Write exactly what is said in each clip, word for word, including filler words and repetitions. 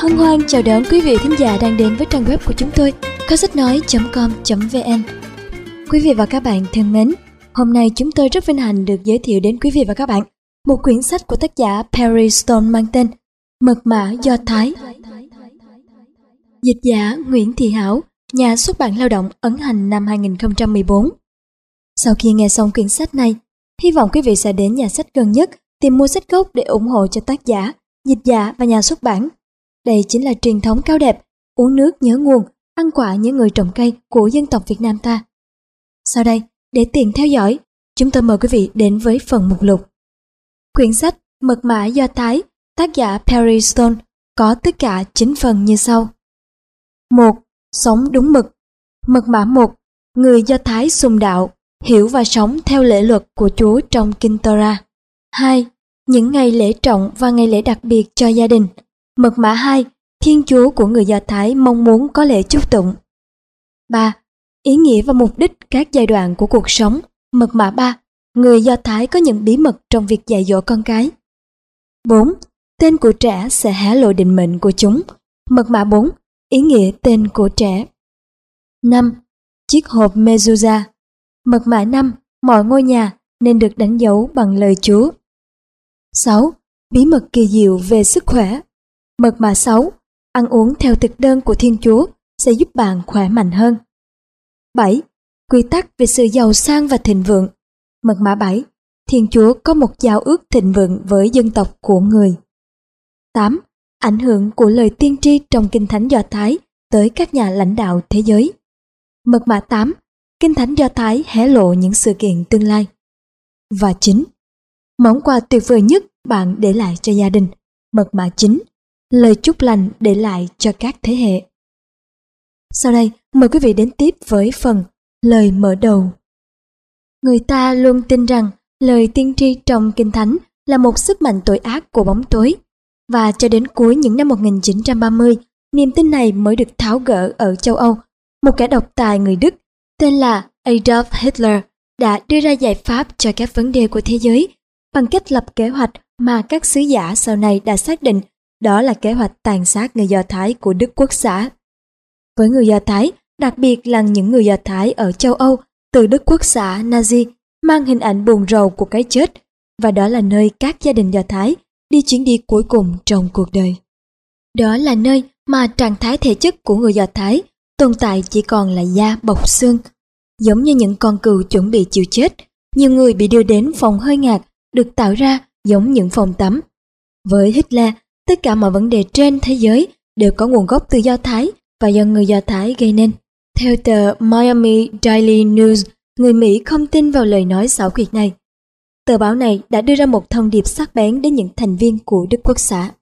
Hân hoan chào đón quý vị thính giả đang đến với trang web của chúng tôi kho sách nói chấm com chấm vn. Quý vị và các bạn thân mến, hôm nay chúng tôi rất vinh hạnh được giới thiệu đến quý vị và các bạn một quyển sách của tác giả Perry Stone mang tên Mật mã Do Thái. Dịch giả Nguyễn Thị Hảo, nhà xuất bản Lao động, ấn hành năm hai nghìn không trăm mười bốn. Sau khi nghe xong quyển sách này, hy vọng quý vị sẽ đến nhà sách gần nhất tìm mua sách gốc để ủng hộ cho tác giả, dịch giả và nhà xuất bản. Đây chính là truyền thống cao đẹp, uống nước nhớ nguồn, ăn quả nhớ người trồng cây của dân tộc Việt Nam ta. Sau đây, để tiện theo dõi, chúng tôi mời quý vị đến với phần mục lục. Quyển sách Mật mã Do Thái, tác giả Perry Stone, có tất cả chín phần như sau. một. Sống đúng mực. Mật mã một. Người Do Thái sùng đạo, hiểu và sống theo lễ luật của Chúa trong Kinh Torah. hai. Những ngày lễ trọng và ngày lễ đặc biệt cho gia đình. Mật mã hai. Thiên Chúa của người Do Thái mong muốn có lễ chúc tụng. ba. Ý nghĩa và mục đích các giai đoạn của cuộc sống. Mật mã ba. Người Do Thái có những bí mật trong việc dạy dỗ con cái. bốn. Tên của trẻ sẽ hé lộ định mệnh của chúng. Mật mã bốn. Ý nghĩa tên của trẻ. năm. Chiếc hộp mezuzah. Mật mã năm. Mọi ngôi nhà nên được đánh dấu bằng lời Chúa. sáu. Bí mật kỳ diệu về sức khỏe. Mật mã sáu. Ăn uống theo thực đơn của Thiên Chúa sẽ giúp bạn khỏe mạnh hơn. bảy. Quy tắc về sự giàu sang và thịnh vượng. Mật mã bảy. Thiên Chúa có một giao ước thịnh vượng với dân tộc của người. tám. Ảnh hưởng của lời tiên tri trong Kinh Thánh Do Thái tới các nhà lãnh đạo thế giới. Mật mã tám. Kinh Thánh Do Thái hé lộ những sự kiện tương lai. Và chín. Món quà tuyệt vời nhất bạn để lại cho gia đình. Mật mã chín. Lời chúc lành để lại cho các thế hệ. Sau đây, mời quý vị đến tiếp với phần lời mở đầu. Người ta luôn tin rằng lời tiên tri trong Kinh Thánh là một sức mạnh tội ác của bóng tối. Và cho đến cuối những năm một nghìn chín trăm ba mươi, niềm tin này mới được tháo gỡ ở châu Âu. Một kẻ độc tài người Đức tên là Adolf Hitler đã đưa ra giải pháp cho các vấn đề của thế giới bằng cách lập kế hoạch mà các sứ giả sau này đã xác định, đó là kế hoạch tàn sát người Do Thái của Đức Quốc xã. Với người Do Thái, đặc biệt là những người Do Thái ở châu Âu từ Đức Quốc xã Nazi, mang hình ảnh buồn rầu của cái chết, và đó là nơi các gia đình Do Thái đi chuyến đi cuối cùng trong cuộc đời. Đó là nơi mà trạng thái thể chất của người Do Thái tồn tại chỉ còn là da bọc xương. Giống như những con cừu chuẩn bị chịu chết, nhiều người bị đưa đến phòng hơi ngạt được tạo ra giống những phòng tắm. Với Hitler, tất cả mọi vấn đề trên thế giới đều có nguồn gốc từ Do Thái và do người Do Thái gây nên. Theo tờ Miami Daily News, người Mỹ không tin vào lời nói xảo quyệt này. Tờ báo này đã đưa ra một thông điệp sắc bén đến những thành viên của Đức Quốc xã.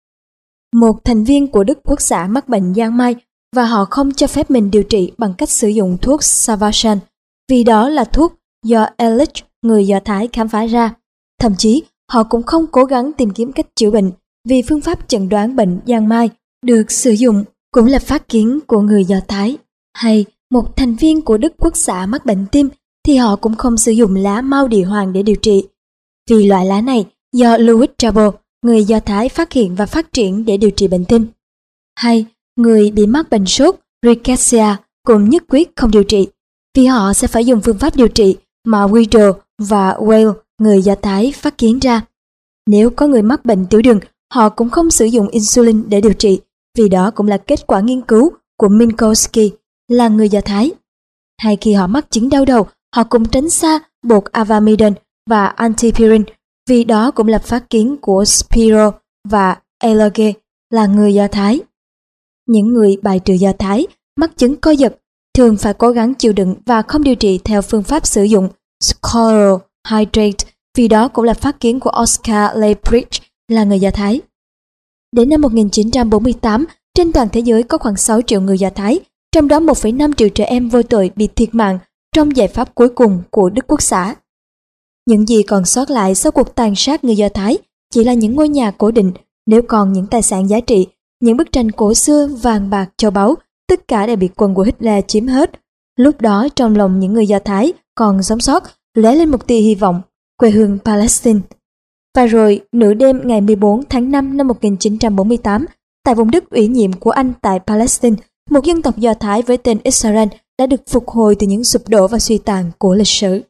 Một thành viên của Đức Quốc xã mắc bệnh giang mai và họ không cho phép mình điều trị bằng cách sử dụng thuốc Savachan, vì đó là thuốc do Ehrlich, người Do Thái, khám phá ra. Thậm chí, họ cũng không cố gắng tìm kiếm cách chữa bệnh, vì phương pháp chẩn đoán bệnh giang mai được sử dụng cũng là phát kiến của người Do Thái. Hay một thành viên của Đức Quốc xã mắc bệnh tim thì họ cũng không sử dụng lá mao địa hoàng để điều trị, vì loại lá này do Louis Chabot, người Do Thái, phát hiện và phát triển để điều trị bệnh tim. Hay người bị mắc bệnh sốt rickettsia cũng nhất quyết không điều trị, vì họ sẽ phải dùng phương pháp điều trị mà Widor và Weil, người Do Thái, phát kiến ra. Nếu có người mắc bệnh tiểu đường, họ cũng không sử dụng insulin để điều trị, vì đó cũng là kết quả nghiên cứu của Minkowski, là người Do Thái. Hay khi họ mắc chứng đau đầu, họ cũng tránh xa bột avamidon và antipyrin, vì đó cũng là phát kiến của Spiro và Eloge, là người Do Thái. Những người bài trừ Do Thái mắc chứng co giật thường phải cố gắng chịu đựng và không điều trị theo phương pháp sử dụng Scoral Hydrate, vì đó cũng là phát kiến của Oscar Leibridge, là người Do Thái. Đến năm một nghìn chín trăm bốn mươi tám, trên toàn thế giới có khoảng sáu triệu người Do Thái, trong đó một phẩy năm triệu trẻ em vô tội bị thiệt mạng trong giải pháp cuối cùng của Đức Quốc xã. Những gì còn sót lại sau cuộc tàn sát người Do Thái chỉ là những ngôi nhà cố định, nếu còn những tài sản giá trị, những bức tranh cổ xưa, vàng bạc, châu báu, tất cả đều bị quân của Hitler chiếm hết. Lúc đó trong lòng những người Do Thái còn sống sót lóe lên một tia hy vọng, quê hương Palestine. Và rồi, nửa đêm ngày mười bốn tháng năm năm một nghìn chín trăm bốn mươi tám, Tại vùng đất ủy nhiệm của Anh tại Palestine, một dân tộc Do Thái với tên Israel đã được phục hồi từ những sụp đổ và suy tàn của lịch sử.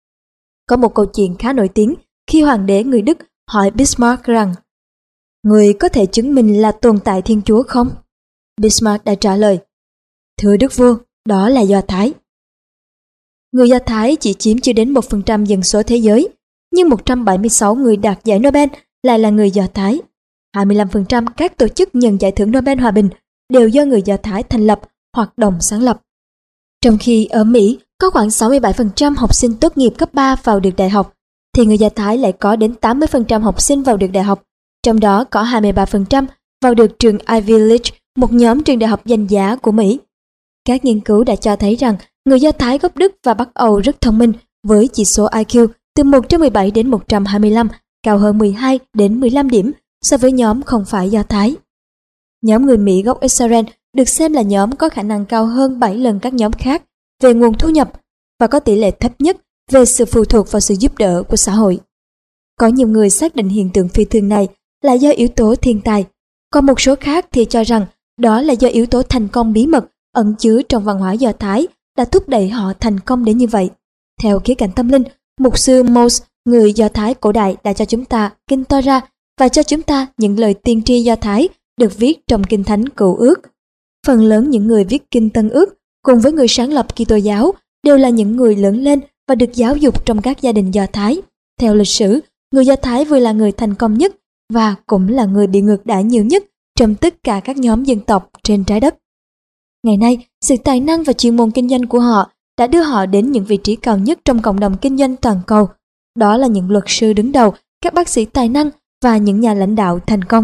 Có một câu chuyện khá nổi tiếng khi hoàng đế người Đức hỏi Bismarck rằng: "Người có thể chứng minh là tồn tại Thiên Chúa không?" Bismarck đã trả lời: "Thưa Đức vua, đó là Do Thái." Người Do Thái chỉ chiếm chưa đến một phần trăm dân số thế giới, nhưng một trăm bảy mươi sáu người đạt giải Nobel lại là người Do Thái. hai mươi lăm phần trăm các tổ chức nhận giải thưởng Nobel Hòa bình đều do người Do Thái thành lập hoặc đồng sáng lập. Trong khi ở Mỹ có khoảng sáu mươi bảy phần trăm học sinh tốt nghiệp cấp ba vào được đại học, thì người Do Thái lại có đến tám mươi phần trăm học sinh vào được đại học, trong đó có hai mươi ba phần trăm vào được trường Ivy League, một nhóm trường đại học danh giá của Mỹ. Các nghiên cứu đã cho thấy rằng người Do Thái gốc Đức và Bắc Âu rất thông minh, với chỉ số I Q từ một trăm mười bảy đến một trăm hai mươi lăm, cao hơn mười hai đến mười lăm điểm so với nhóm không phải Do Thái. Nhóm người Mỹ gốc Israel được xem là nhóm có khả năng cao hơn bảy lần các nhóm khác về nguồn thu nhập và có tỷ lệ thấp nhất về sự phụ thuộc vào sự giúp đỡ của xã hội. Có nhiều người xác định hiện tượng phi thường này là do yếu tố thiên tài, còn một số khác thì cho rằng đó là do yếu tố thành công bí mật ẩn chứa trong văn hóa Do Thái đã thúc đẩy họ thành công đến như vậy. Theo khía cạnh tâm linh, mục sư Moses, người Do Thái cổ đại, đã cho chúng ta Kinh Torah và cho chúng ta những lời tiên tri Do Thái được viết trong Kinh Thánh Cựu Ước. Phần lớn những người viết Kinh Tân Ước cùng với người sáng lập Kitô giáo đều là những người lớn lên và được giáo dục trong các gia đình Do Thái. Theo lịch sử, người Do Thái vừa là người thành công nhất và cũng là người bị ngược đãi nhiều nhất trong tất cả các nhóm dân tộc trên trái đất. Ngày nay, sự tài năng và chuyên môn kinh doanh của họ đã đưa họ đến những vị trí cao nhất trong cộng đồng kinh doanh toàn cầu. Đó là những luật sư đứng đầu, các bác sĩ tài năng và những nhà lãnh đạo thành công.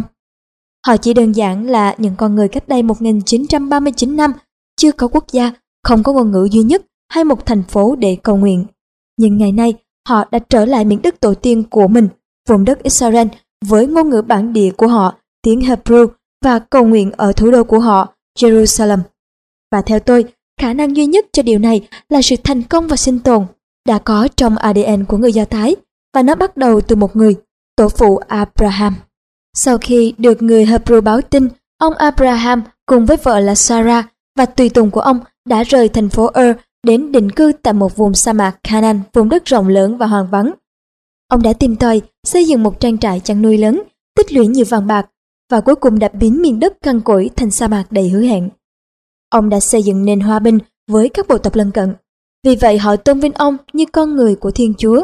Họ chỉ đơn giản là những con người cách đây một nghìn chín trăm ba mươi chín năm, chưa có quốc gia, không có ngôn ngữ duy nhất hay một thành phố để cầu nguyện. Nhưng ngày nay, họ đã trở lại miền đất tổ tiên của mình, vùng đất Israel, với ngôn ngữ bản địa của họ, tiếng Hebrew, và cầu nguyện ở thủ đô của họ, Jerusalem. Và theo tôi, khả năng duy nhất cho điều này là sự thành công và sinh tồn đã có trong A D N của người Do Thái, và nó bắt đầu từ một người, tổ phụ Abraham. Sau khi được người Hebrew báo tin, ông Abraham cùng với vợ là Sarah và tùy tùng của ông đã rời thành phố Ur đến định cư tại một vùng sa mạc Canaan, vùng đất rộng lớn và hoang vắng. Ông đã tìm tòi xây dựng một trang trại chăn nuôi lớn, tích lũy nhiều vàng bạc và cuối cùng đã biến miền đất cằn cỗi thành sa mạc đầy hứa hẹn. Ông đã xây dựng nền hòa bình với các bộ tộc lân cận, vì vậy họ tôn vinh ông như con người của Thiên Chúa.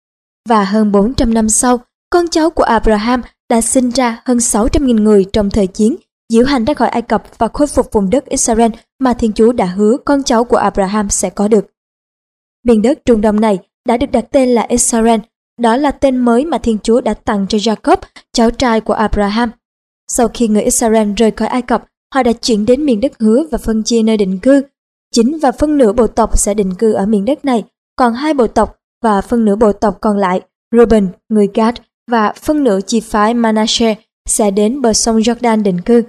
Và hơn bốn trăm năm sau, con cháu của Abraham đã sinh ra hơn sáu trăm nghìn người trong thời chiến diễu hành ra khỏi Ai Cập và khôi phục vùng đất Israel mà Thiên Chúa đã hứa con cháu của Abraham sẽ có được. Miền đất Trung Đông này đã được đặt tên là Israel, đó là tên mới mà Thiên Chúa đã tặng cho Jacob, cháu trai của Abraham. Sau khi người Israel rời khỏi Ai Cập, họ đã chuyển đến miền đất hứa và phân chia nơi định cư. Chính và phân nửa bộ tộc sẽ định cư ở miền đất này, còn hai bộ tộc và phân nửa bộ tộc còn lại, Reuben, người Gad, và phân nửa chi phái Manasseh sẽ đến bờ sông Jordan định cư.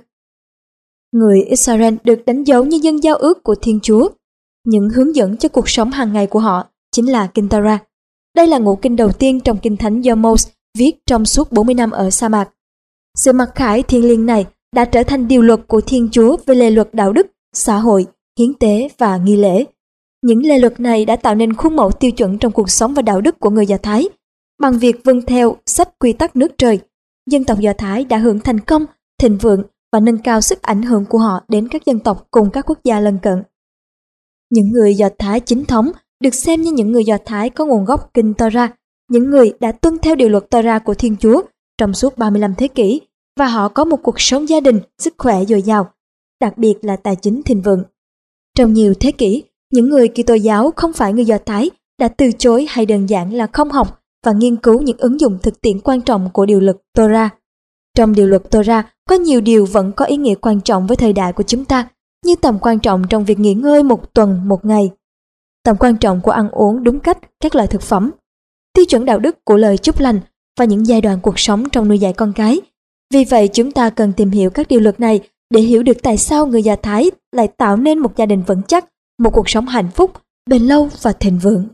Người Israel được đánh dấu như dân giao ước của Thiên Chúa. Những hướng dẫn cho cuộc sống hàng ngày của họ chính là Kinh Torah. Đây là ngũ kinh đầu tiên trong Kinh Thánh do Moses viết trong suốt bốn mươi năm ở sa mạc. Sự mặc khải thiêng liêng này đã trở thành điều luật của Thiên Chúa về lề luật đạo đức, xã hội, hiến tế và nghi lễ. Những lề luật này đã tạo nên khuôn mẫu tiêu chuẩn trong cuộc sống và đạo đức của người Do Thái. Bằng việc vâng theo sách quy tắc nước trời, dân tộc Do Thái đã hưởng thành công, thịnh vượng và nâng cao sức ảnh hưởng của họ đến các dân tộc cùng các quốc gia lân cận. Những người Do Thái chính thống được xem như những người Do Thái có nguồn gốc Kinh Torah, những người đã tuân theo điều luật Torah của Thiên Chúa trong suốt ba mươi lăm thế kỷ, và họ có một cuộc sống gia đình, sức khỏe dồi dào, đặc biệt là tài chính thịnh vượng. Trong nhiều thế kỷ, những người Kitô giáo không phải người Do Thái đã từ chối hay đơn giản là không học và nghiên cứu những ứng dụng thực tiễn quan trọng của điều luật Torah. Trong điều luật Torah có nhiều điều vẫn có ý nghĩa quan trọng với thời đại của chúng ta, như tầm quan trọng trong việc nghỉ ngơi một tuần một ngày, tầm quan trọng của ăn uống đúng cách các loại thực phẩm, tiêu chuẩn đạo đức của lời chúc lành và những giai đoạn cuộc sống trong nuôi dạy con cái. Vì vậy chúng ta cần tìm hiểu các điều luật này để hiểu được tại sao người Do Thái lại tạo nên một gia đình vững chắc, một cuộc sống hạnh phúc, bền lâu và thịnh vượng.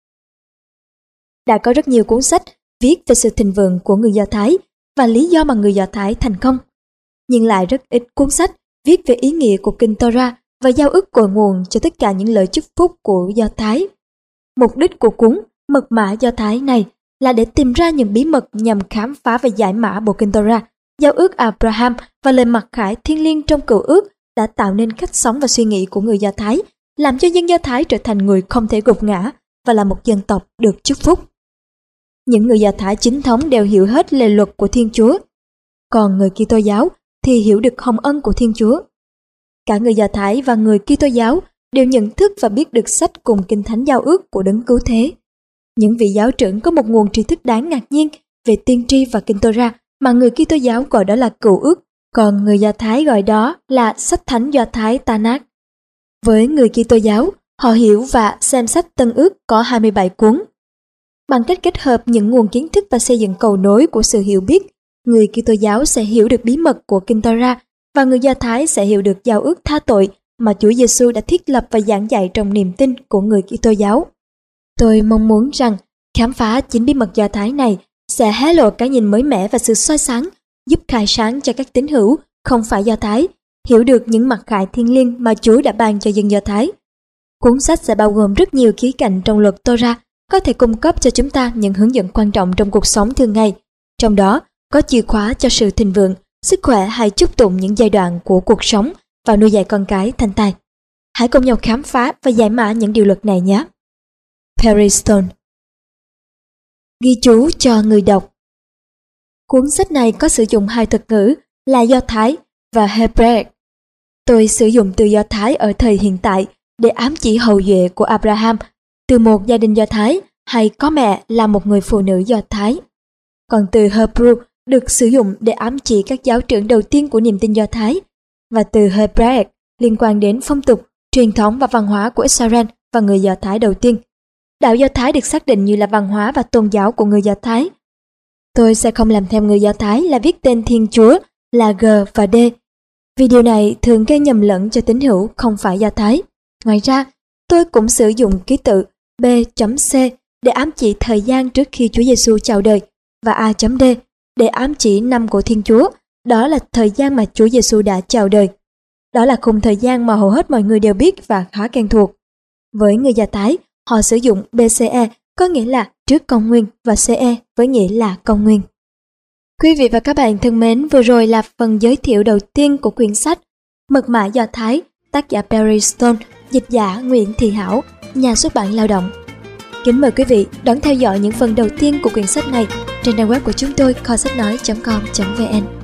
Đã có rất nhiều cuốn sách viết về sự thịnh vượng của người Do Thái và lý do mà người Do Thái thành công. nhưng lại rất ít cuốn sách viết về ý nghĩa của kinh Torah và giao ước cội nguồn cho tất cả những lời chúc phúc của Do Thái. Mục đích của cuốn Mật mã Do Thái này là để tìm ra những bí mật nhằm khám phá và giải mã bộ kinh Torah, giao ước Abraham và lời mặc khải thiêng liêng trong cựu ước đã tạo nên cách sống và suy nghĩ của người Do Thái, làm cho dân Do Thái trở thành người không thể gục ngã và là một dân tộc được chúc phúc. Những người Do Thái chính thống đều hiểu hết lề luật của Thiên Chúa, còn người Kitô giáo thì hiểu được hồng ân của Thiên Chúa. Cả người Do Thái và người Kitô giáo đều nhận thức và biết được sách cùng kinh thánh giao ước của Đấng Cứu Thế. Những vị giáo trưởng có một nguồn tri thức đáng ngạc nhiên về tiên tri và kinh Torah mà người Kitô giáo gọi đó là cựu ước, còn người Do Thái gọi đó là sách thánh Do Thái Tanakh. Với người Kitô giáo, họ hiểu và xem sách Tân ước có hai mươi bảy cuốn. Bằng cách kết hợp những nguồn kiến thức và xây dựng cầu nối của sự hiểu biết, người Kitô giáo sẽ hiểu được bí mật của kinh Torah và người Do Thái sẽ hiểu được giao ước tha tội mà Chúa Giêsu đã thiết lập và giảng dạy trong niềm tin của người Kitô giáo. Tôi mong muốn rằng khám phá chính bí mật Do Thái này sẽ hé lộ cái nhìn mới mẻ và sự soi sáng, giúp khai sáng cho các tín hữu không phải Do Thái hiểu được những mặc khải thiêng liêng mà Chúa đã ban cho dân Do Thái. Cuốn sách sẽ bao gồm rất nhiều khía cạnh trong luật Torah, có thể cung cấp cho chúng ta những hướng dẫn quan trọng trong cuộc sống thường ngày. Trong đó có chìa khóa cho sự thịnh vượng, sức khỏe hay chúc tụng những giai đoạn của cuộc sống và nuôi dạy con cái thành tài. Hãy cùng nhau khám phá và giải mã những điều luật này nhé. Perry Stone. Ghi chú cho người đọc. Cuốn sách này có sử dụng hai thuật ngữ là Do Thái và Hebraic. Tôi sử dụng từ Do Thái ở thời hiện tại để ám chỉ hậu duệ của Abraham từ một gia đình Do Thái hay có mẹ là một người phụ nữ Do Thái. Còn từ Hebrew được sử dụng để ám chỉ các giáo trưởng đầu tiên của niềm tin Do Thái, và từ Hebraic liên quan đến phong tục, truyền thống và văn hóa của Israel và người Do Thái đầu tiên. Đạo Do Thái được xác định như là văn hóa và tôn giáo của người Do Thái. Tôi sẽ không làm theo người Do Thái là viết tên Thiên Chúa là G và D, vì điều này thường gây nhầm lẫn cho tín hữu không phải Do Thái. Ngoài ra, tôi cũng sử dụng ký tự B chấm C để ám chỉ thời gian trước khi Chúa Giêsu chào đời và A chấm D để ám chỉ năm của Thiên Chúa, đó là thời gian mà Chúa Giêsu đã chào đời. Đó là khung thời gian mà hầu hết mọi người đều biết và khá quen thuộc. Với người Do Thái, họ sử dụng B C E có nghĩa là trước công nguyên và C E với nghĩa là công nguyên. Quý vị và các bạn thân mến, vừa rồi là phần giới thiệu đầu tiên của quyển sách Mật mã Do Thái, tác giả Perry Stone, dịch giả Nguyễn Thị Hảo, nhà xuất bản Lao động. Kính mời quý vị đón theo dõi những phần đầu tiên của quyển sách này trên trang web của chúng tôi kho sách nói chấm com chấm vn.